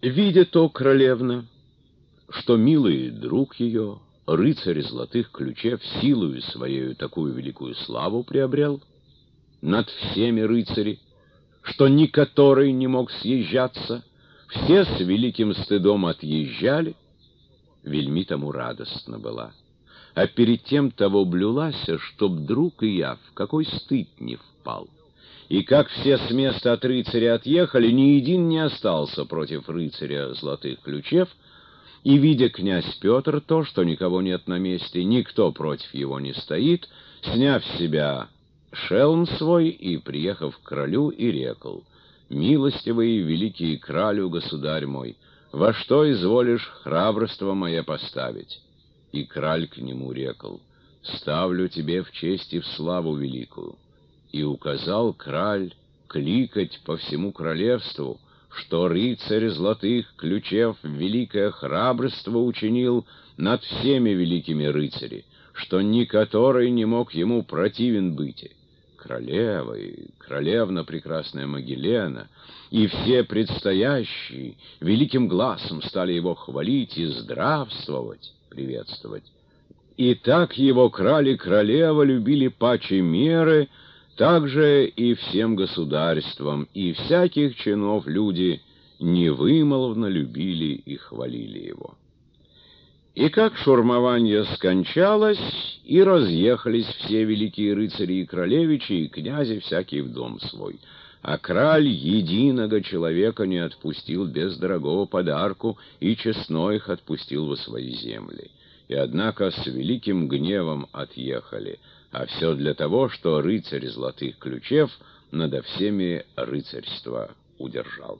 Видя то королевна, что милый друг ее, рыцарь золотых ключев, силою своею такую великую славу приобрел над всеми рыцари, что ни который не мог съезжаться, все с великим стыдом отъезжали, вельми тому радостно была. А перед тем того блюлася, чтоб друг и я в какой стыд не впал. И как все с места от рыцаря отъехали, ни един не остался против рыцаря золотых ключев, и, видя князь Петр то, что никого нет на месте, никто против его не стоит, сняв с себя шелм свой и, приехав к королю, и рекл: «Милостивый великий кралю, государь мой, во что изволишь храбрство мое поставить?» И краль к нему рекл: «Ставлю тебе в честь и в славу великую». И указал краль кликать по всему королевству, что рыцарь золотых ключев великое храбрство учинил над всеми великими рыцари, что ни который не мог ему противен быть. Королева и королевна прекрасная Магелена, и все предстоящие великим гласом стали его хвалить и здравствовать, приветствовать. И так его краль и королева любили паче меры, также и всем государством, и всяких чинов люди невымолвно любили и хвалили его. И как шурмование скончалось, и разъехались все великие рыцари и королевичи, и князи всякий в дом свой, а краль единого человека не отпустил без дорогого подарку, и честно их отпустил во свои земли. И однако с великим гневом отъехали, а все для того, что рыцарь золотых ключев надо всеми рыцарство удержал.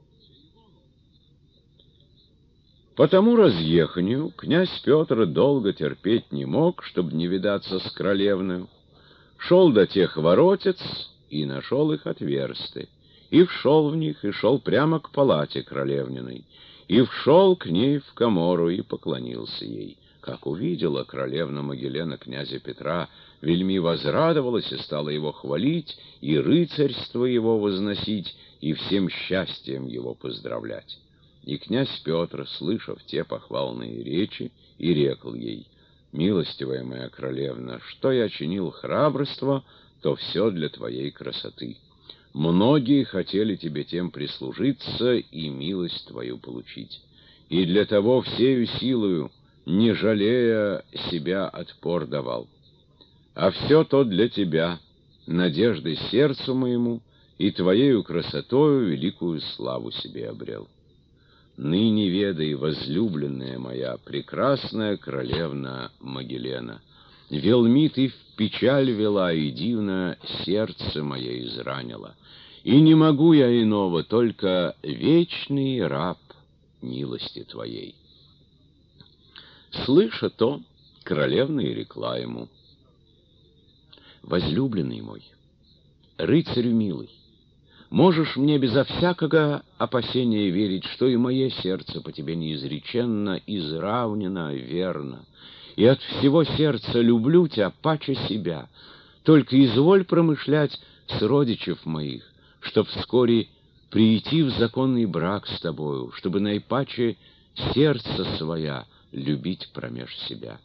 По тому разъеханию князь Петр долго терпеть не мог, чтобы не видаться с королевною. Шел до тех воротец и нашел их отверсты, и вшел в них, и шел прямо к палате королевниной, и вшел к ней в камору и поклонился ей. Как увидела королевна Магелена князя Петра, вельми возрадовалась и стала его хвалить, и рыцарство его возносить, и всем счастьем его поздравлять. И князь Петр, слышав те похвалные речи, и рекл ей: «Милостивая моя королевна, что я чинил храбрство, то все для твоей красоты. Многие хотели тебе тем прислужиться и милость твою получить. И для того всею силою, не жалея себя, отпор давал. А все то для тебя, надеждой сердцу моему, и твоею красотою великую славу себе обрел. Ныне ведай, возлюбленная моя, прекрасная королевна Магелена, велми ты в печаль вела, и дивно сердце мое изранила, и не могу я иного, только вечный раб милости твоей». Слыша то, королевна и рекла ему: «Возлюбленный мой, рыцарю милый, можешь мне безо всякого опасения верить, что и мое сердце по тебе неизреченно изравнено верно, и от всего сердца люблю тебя паче себя. Только изволь промышлять с родичев моих, чтоб вскоре прийти в законный брак с тобою, чтобы наипаче сердце своя любить промеж себя».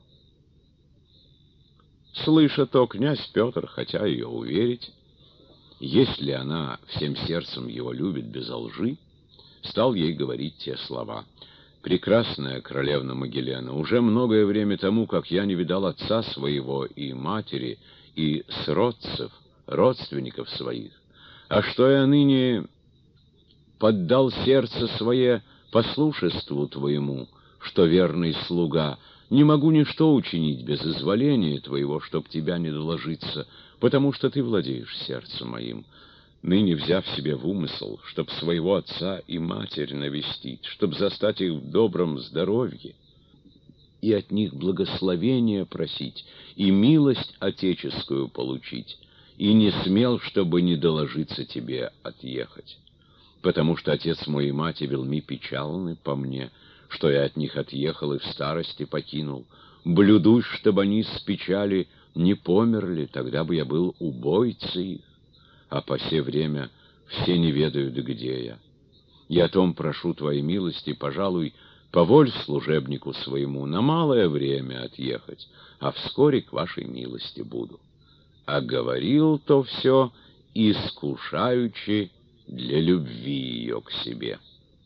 Слыша то, князь Петр, хотя ее уверить, если она всем сердцем его любит без лжи, стал ей говорить те слова: «Прекрасная королевна Магелена, уже многое время тому, как я не видал отца своего и матери, и сродцев, родственников своих, а что я ныне поддал сердце свое послушеству твоему, что верный слуга, не могу ничто учинить без изволения твоего, чтоб тебя не доложиться, потому что ты владеешь сердцем моим. Ныне, взяв себе в умысл, чтоб своего отца и матерь навестить, чтоб застать их в добром здоровье, и от них благословения просить, и милость отеческую получить, и не смел, чтобы не доложиться тебе отъехать. Потому что отец мой и мать велми печалны по мне, что я от них отъехал и в старости покинул. Блюдусь, чтобы они с печали не померли, тогда бы я был убойцей их, а по сей время все не ведают, где я. И о том прошу твоей милости, пожалуй, поволь служебнику своему на малое время отъехать, а вскоре к вашей милости буду. А говорил то все, искушаючи для любви ее к себе.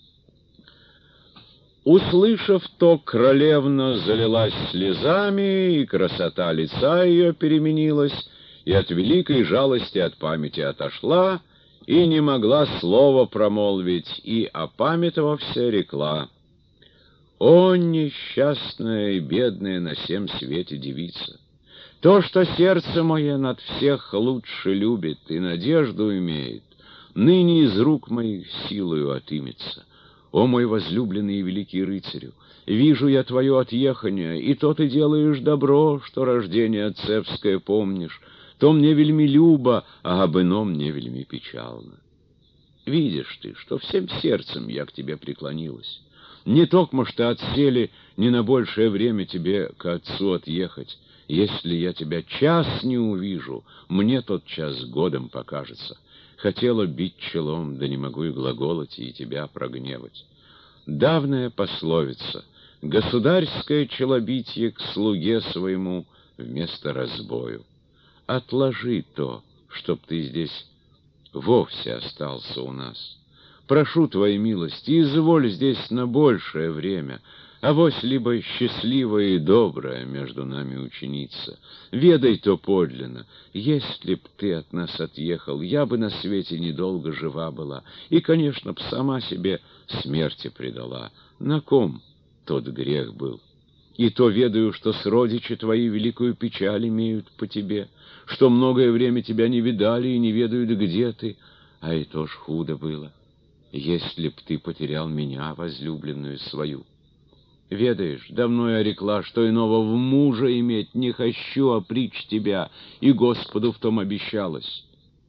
Услышав то, королевна залилась слезами, и красота лица ее переменилась, и от великой жалости от памяти отошла, и не могла слова промолвить, и, опамятовався, рекла: «О, несчастная и бедная на всем свете девица! То, что сердце мое над всех лучше любит и надежду имеет, ныне из рук моих силою отымется. О, мой возлюбленный и великий рыцарю! Вижу я твое отъехание, и то ты делаешь добро, что рождение отцевское помнишь, то мне вельми любо, а об ином мне вельми печально. Видишь ты, что всем сердцем я к тебе преклонилась. Не токмо что отсели не на большее время тебе к отцу отъехать. Если я тебя час не увижу, мне тот час годом покажется. Хотела бить челом, да не могу и глаголать, и тебя прогневать. Давняя пословица: государское челобитие к слуге своему вместо разбою. Отложи то, чтоб ты здесь вовсе остался у нас. Прошу твоей милости, изволь здесь на большее время, авось либо счастливая и добрая между нами ученица. Ведай то подлинно, если б ты от нас отъехал, я бы на свете недолго жива была, и, конечно, б сама себе смерти предала. На ком тот грех был? И то ведаю, что сродичи твои великую печаль имеют по тебе, что многое время тебя не видали и не ведают, где ты, а и то ж худо было, если б ты потерял меня, возлюбленную свою. Ведаешь, давно я рекла, что иного в мужа иметь не хочу, а причь тебя, и Господу в том обещалась.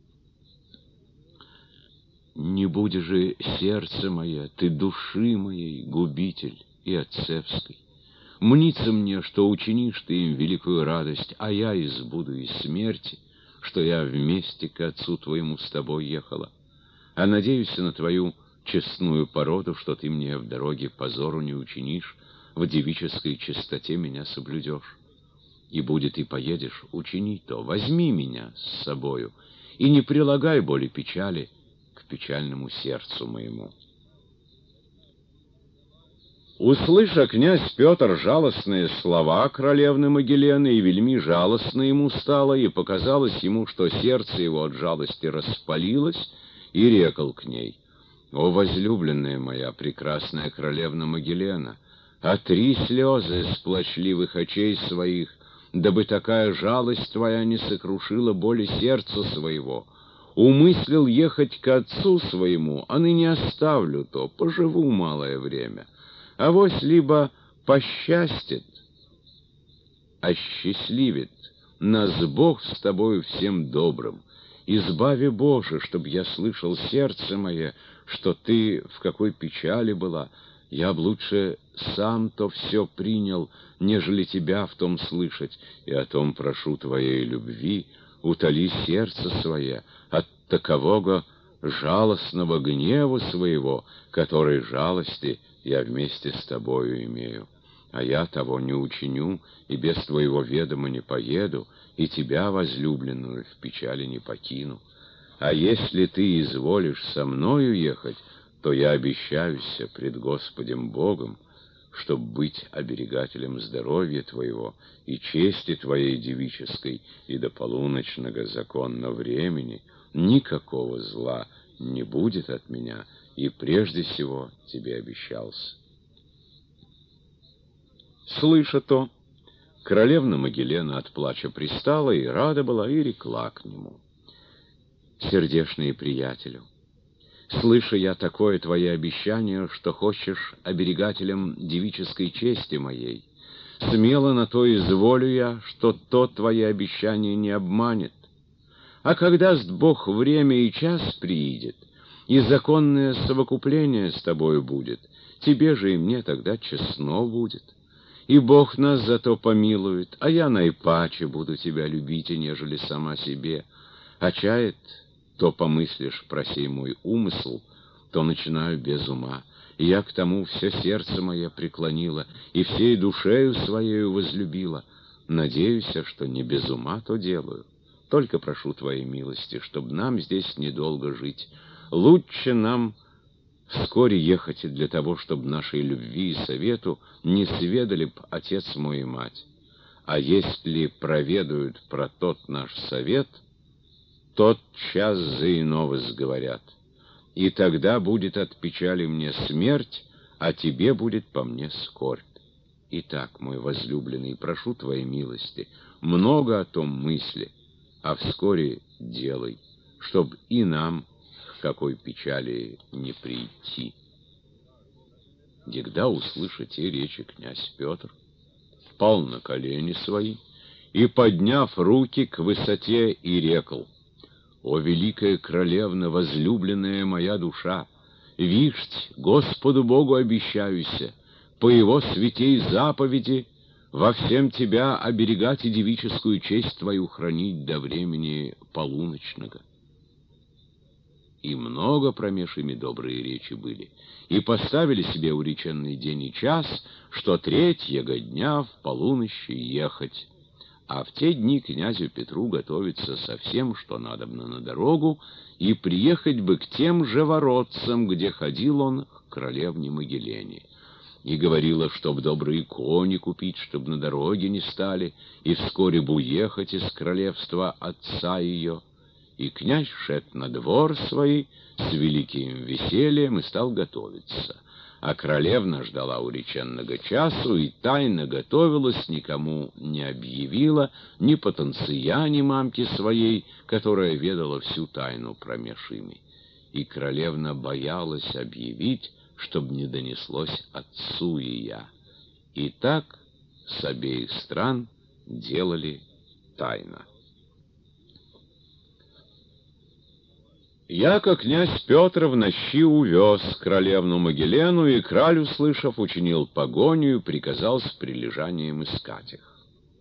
Не буди же, сердце мое, ты души моей губитель и отцевской. Мнится мне, что учинишь ты им великую радость, а я избуду из смерти, что я вместе к отцу твоему с тобой ехала. А надеюсь на твою честную породу, что ты мне в дороге позору не учинишь, в девической чистоте меня соблюдешь. И будет и поедешь, учини то, возьми меня с собою, и не прилагай боли печали к печальному сердцу моему». Услыша князь Петр жалостные слова королевны Магелены, и вельми жалостно ему стало, и показалось ему, что сердце его от жалости распалилось, и рекал к ней: «О, возлюбленная моя, прекрасная королевна Магелена, отри слезы с плачливых очей своих, дабы такая жалость твоя не сокрушила боли сердца своего. Умыслил ехать к отцу своему, а ныне оставлю то, поживу малое время. Авось либо посчастит, осчастливит нас Бог с тобою всем добрым. Избави, Боже, чтоб я слышал, сердце мое, что ты в какой печали была. Я б лучше сам то все принял, нежели тебя в том слышать, и о том прошу твоей любви, утоли сердце свое от такового жалостного гнева своего, который жалости я вместе с тобою имею. А я того не учиню, и без твоего ведома не поеду, и тебя, возлюбленную, в печали не покину. А если ты изволишь со мною ехать, то я обещаюся пред Господем Богом, чтоб быть оберегателем здоровья твоего и чести твоей девической, и до полуночного законного времени никакого зла не будет от меня, и прежде всего тебе обещался». Слыша то, королевна Магелена от плача пристала и рада была, и рекла к нему: «Сердечный приятелю, слыша я такое твое обещание, что хочешь оберегателем девической чести моей, смело на то изволю я, что то твое обещание не обманет. А когда с Бог время и час приидет, и законное совокупление с тобою будет, тебе же и мне тогда честно будет. И Бог нас зато помилует, а я наипаче буду тебя любить, и нежели сама себе. А чает, то помыслишь про сей мой умысл, то начинаю без ума. И я к тому все сердце мое преклонила, и всей душею своею возлюбила. Надеюсь, что не без ума то делаю. Только прошу твоей милости, чтобы нам здесь недолго жить. Лучше нам вскоре ехать для того, чтобы нашей любви и совету не сведали б отец мой и мать. А если проведают про тот наш совет, тот час за иного сговорят. И тогда будет от печали мне смерть, а тебе будет по мне скорбь. Итак, мой возлюбленный, прошу твоей милости, много о том мысли, а вскоре делай, чтоб и нам к какой печали не прийти. Когда услышал те речи князь Петр, пал на колени свои и, подняв руки к высоте, и рекл: «О, великая королевна, возлюбленная моя душа, вишь, Господу Богу обещаюся, по Его святей заповеди во всем тебя оберегать и девическую честь твою хранить до времени полуночного». И много промеж ими добрые речи были, и поставили себе уреченный день и час, что 3-го дня в полуночи ехать. А в те дни князю Петру готовиться со всем, что надобно на дорогу, и приехать бы к тем же воротцам, где ходил он к королевне Могилене. И говорила, чтоб добрые кони купить, чтоб на дороге не стали, и вскоре бы уехать из королевства отца ее. И князь шед на двор свой с великим весельем и стал готовиться. А королевна ждала уреченного часу и тайно готовилась, никому не объявила, ни потенция, ни мамке своей, которая ведала всю тайну промеж ими. И королевна боялась объявить, чтоб не донеслось отцу и я. И так с обеих стран делали тайно. Яко князь Петр в нощи увез королевну Могилену, и краль, услышав, учинил погоню и приказал с прилежанием искать их.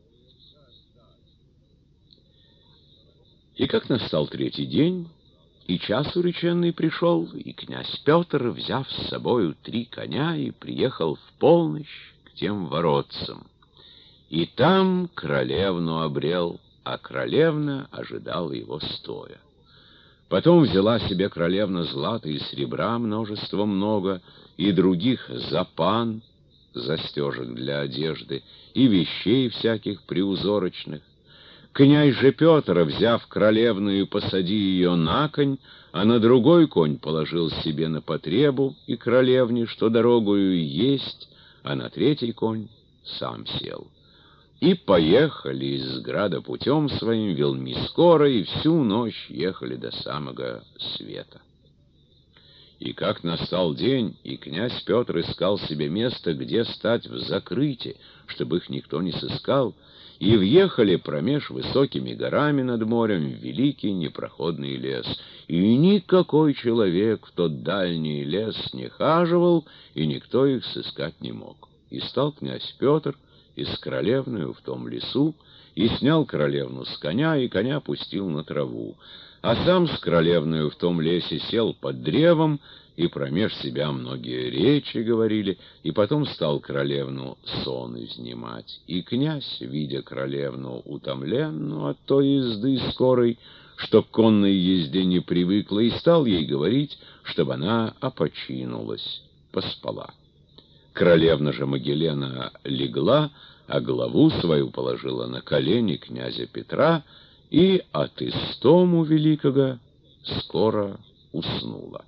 И как настал 3-й день, и час уреченный пришел, и князь Петр, взяв с собою 3 коня, и приехал в полночь к тем воротцам. И там королевну обрел, а королевна ожидала его стоя. Потом взяла себе королевна злата и серебра множество много, и других запан, застежек для одежды, и вещей всяких приузорочных. Князь же Петр, взяв королевну и посади ее на конь, а на другой конь положил себе на потребу и королевне, что дорогою есть, а на 3-й конь сам сел. И поехали из града путем своим велми скоро, и всю ночь ехали до самого света. И как настал день, и князь Петр искал себе место, где стать в закрытии, чтобы их никто не сыскал, и въехали промеж высокими горами над морем в великий непроходный лес. И никакой человек в тот дальний лес не хаживал, и никто их сыскать не мог. И стал князь Петр и с королевною в том лесу, и снял королевну с коня, и коня пустил на траву. А сам с королевною в том лесе сел под древом, и промеж себя многие речи говорили, и потом стал королевну сон изнимать. И князь, видя королевну утомленную от той езды скорой, что к конной езде не привыкла, и стал ей говорить, чтобы она опочинулась, поспала. Королевна же Могилена легла, а голову свою положила на колени князя Петра, и от истому великого скоро уснула.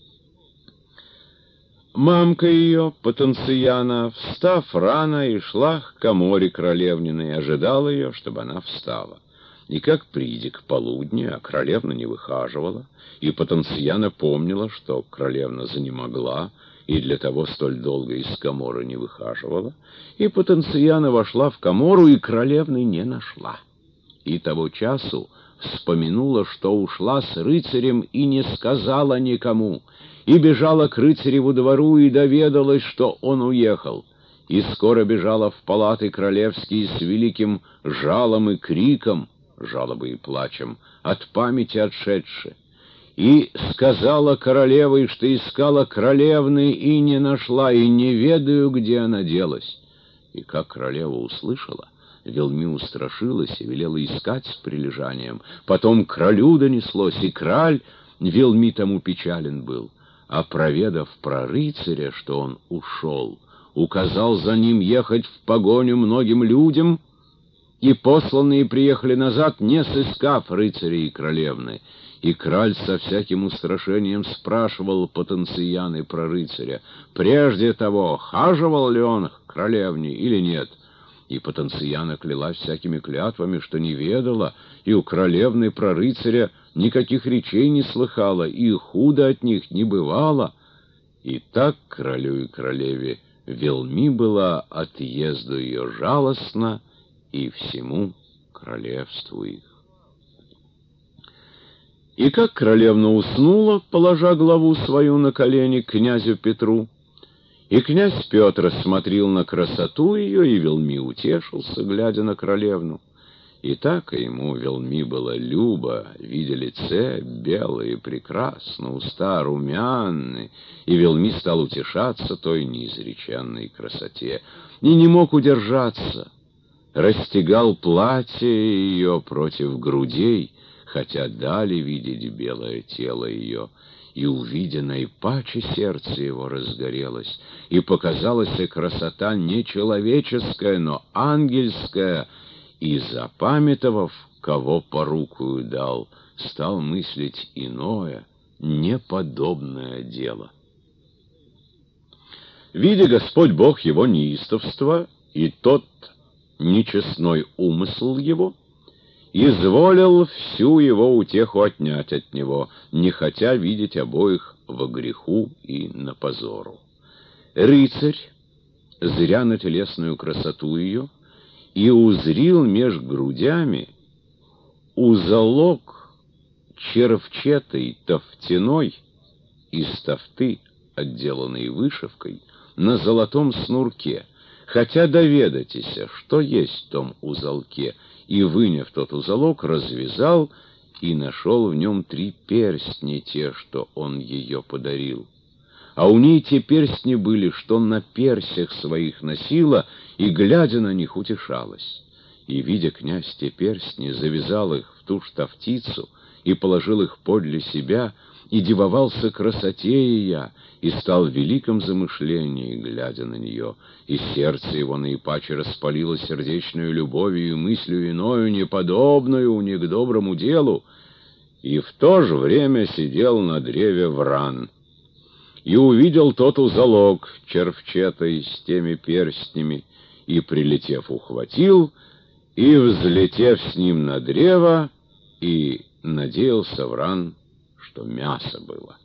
Мамка ее, Потенцияна, встав рано, и шла к коморе королевниной, ожидала ее, чтобы она встала. И как приди к полудню, а королевна не выхаживала, и Потенцияна помнила, что королевна занемогла, и для того столь долго из коморы не выхаживала, и Потенцияна вошла в комору, и королевны не нашла. И того часу вспомянула, что ушла с рыцарем и не сказала никому, и бежала к рыцареву двору и доведалась, что он уехал, и скоро бежала в палаты королевские с великим жалом и криком, жалобой и плачем, от памяти отшедши. И сказала королева, что искала королевны, и не нашла, и не ведаю, где она делась. И как королева услышала, Велми устрашилась и велела искать с прилежанием. Потом к кралю донеслось, и краль Велми тому печален был. А проведав про рыцаря, что он ушел, указал за ним ехать в погоню многим людям, и посланные приехали назад, не сыскав рыцаря и королевны. И краль со всяким устрашением спрашивал потенцияны про рыцаря, прежде того, хаживал ли он к королевне или нет. И потенцияна клялась всякими клятвами, что не ведала, и у королевны про рыцаря никаких речей не слыхала, и худо от них не бывало. И так королю и королеве Велми была отъезду ее жалостна и всему королевству их. И как королевна уснула, положа главу свою на колени князю Петру, и князь Петр смотрел на красоту ее, и Велми утешился, глядя на королевну. И так ему Велми было любо, видя лице белое и прекрасно, уста румяны, и Велми стал утешаться той неизреченной красоте, и не мог удержаться, расстегал платье ее против грудей, хотя дали видеть белое тело ее, и увидя наипаче сердце его разгорелось, и показалась и красота не человеческая, но ангельская, и, запамятовав, кого порукую дал, стал мыслить иное, неподобное дело. Видя Господь Бог его неистовство, и тот нечестной умысл его, изволил всю его утеху отнять от него, не хотя видеть обоих во греху и на позору. Рыцарь, зря на телесную красоту ее, и узрил меж грудями узелок червчатой тофтяной из тофты, отделанной вышивкой, на золотом снурке, хотя доведайтесь, что есть в том узелке, и, выняв тот узелок, развязал и нашел в нем 3 перстня те, что он ее подарил. А у ней те перстни были, что на персях своих носила, и, глядя на них, утешалась. И, видя князь те перстни, завязал их в ту штафтицу и положил их подле себя, и дивовался красоте ее, и стал в великом замышлении, глядя на нее, и сердце его наипаче распалило сердечную любовью и мыслью иною, неподобную ни к доброму делу, и в то же время сидел на древе вран. И увидел тот узелок червчатый с теми перстнями, и, прилетев, ухватил, и, взлетев с ним на древо, и надеялся вран, что мясо было.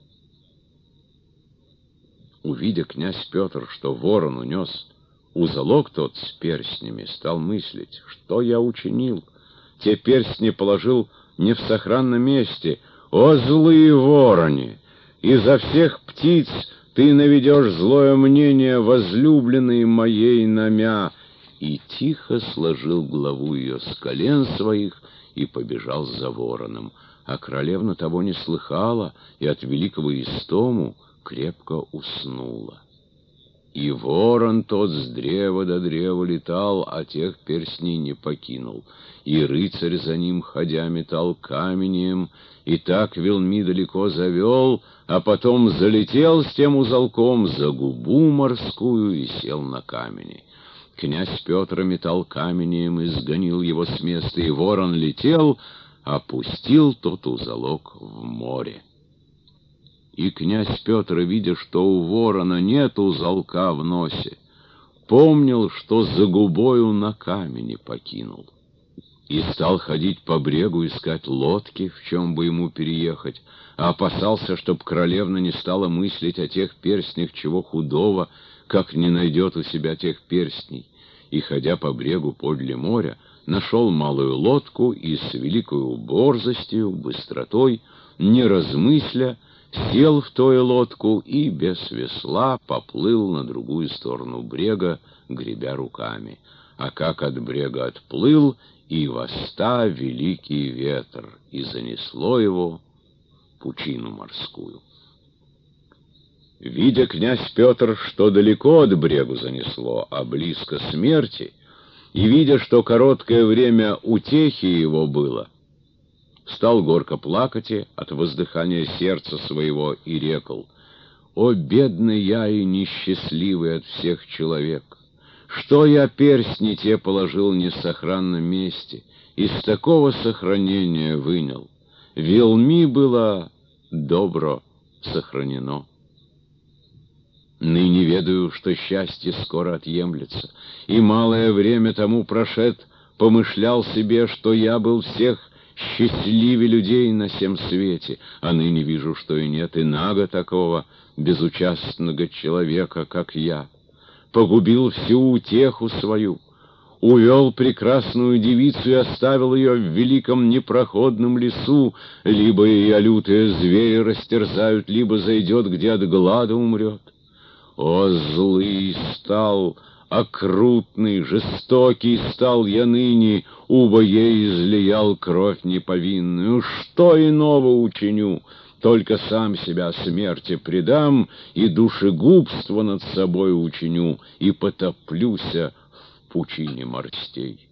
Увидя князь Петр, что ворон унес узелок тот с перстнями, стал мыслить, что я учинил. Те перстни положил не в сохранном месте. О, злые вороне! Изо всех птиц ты наведешь злое мнение возлюбленной моей намя. И тихо сложил главу ее с колен своих и побежал за вороном. А королевна того не слыхала и от великого истому крепко уснула. И ворон тот с древа до древа летал, а тех перстней не покинул. И рыцарь за ним, ходя, метал каменем, и так Велми далеко завел, а потом залетел с тем узелком за губу морскую и сел на камени. Князь Петр метал каменем и сгонил его с места, и ворон летел, опустил тот узелок в море. И князь Петр, видя, что у ворона нет узелка в носе, помнил, что за губою на камени покинул. И стал ходить по брегу, искать лодки, в чем бы ему переехать, а опасался, чтоб королевна не стала мыслить о тех перстнях чего худого, как не найдет у себя тех перстней. И, ходя по брегу подле моря, нашел малую лодку и с великою борзостью, быстротой, не размысля, сел в тою лодку и без весла поплыл на другую сторону брега, гребя руками. А как от брега отплыл, и восста великий ветер, и занесло его пучину морскую. Видя князь Петр, что далеко от брегу занесло, а близко смерти, и видя, что короткое время утехи его было, стал горько плакать от воздыхания сердца своего и рекл: «О, бедный я и несчастливый от всех человек! Что я перстни те положил в несохранном месте, из такого сохранения вынял? Велми было добро сохранено. Ныне ведаю, что счастье скоро отъемлется, и малое время тому прошед, помышлял себе, что я был всех счастливее людей на сем свете, а ныне вижу, что и нет иного такого безучастного человека, как я. Погубил всю утеху свою, увел прекрасную девицу и оставил ее в великом непроходном лесу, либо ее лютые звери растерзают, либо зайдет, где от глада умрет. О, злый стал, окрутный, жестокий стал я ныне, убо ей излиял кровь неповинную. Что иного учиню? Только сам себя смерти предам, и душегубство над собой учиню, и потоплюся в пучине морстей.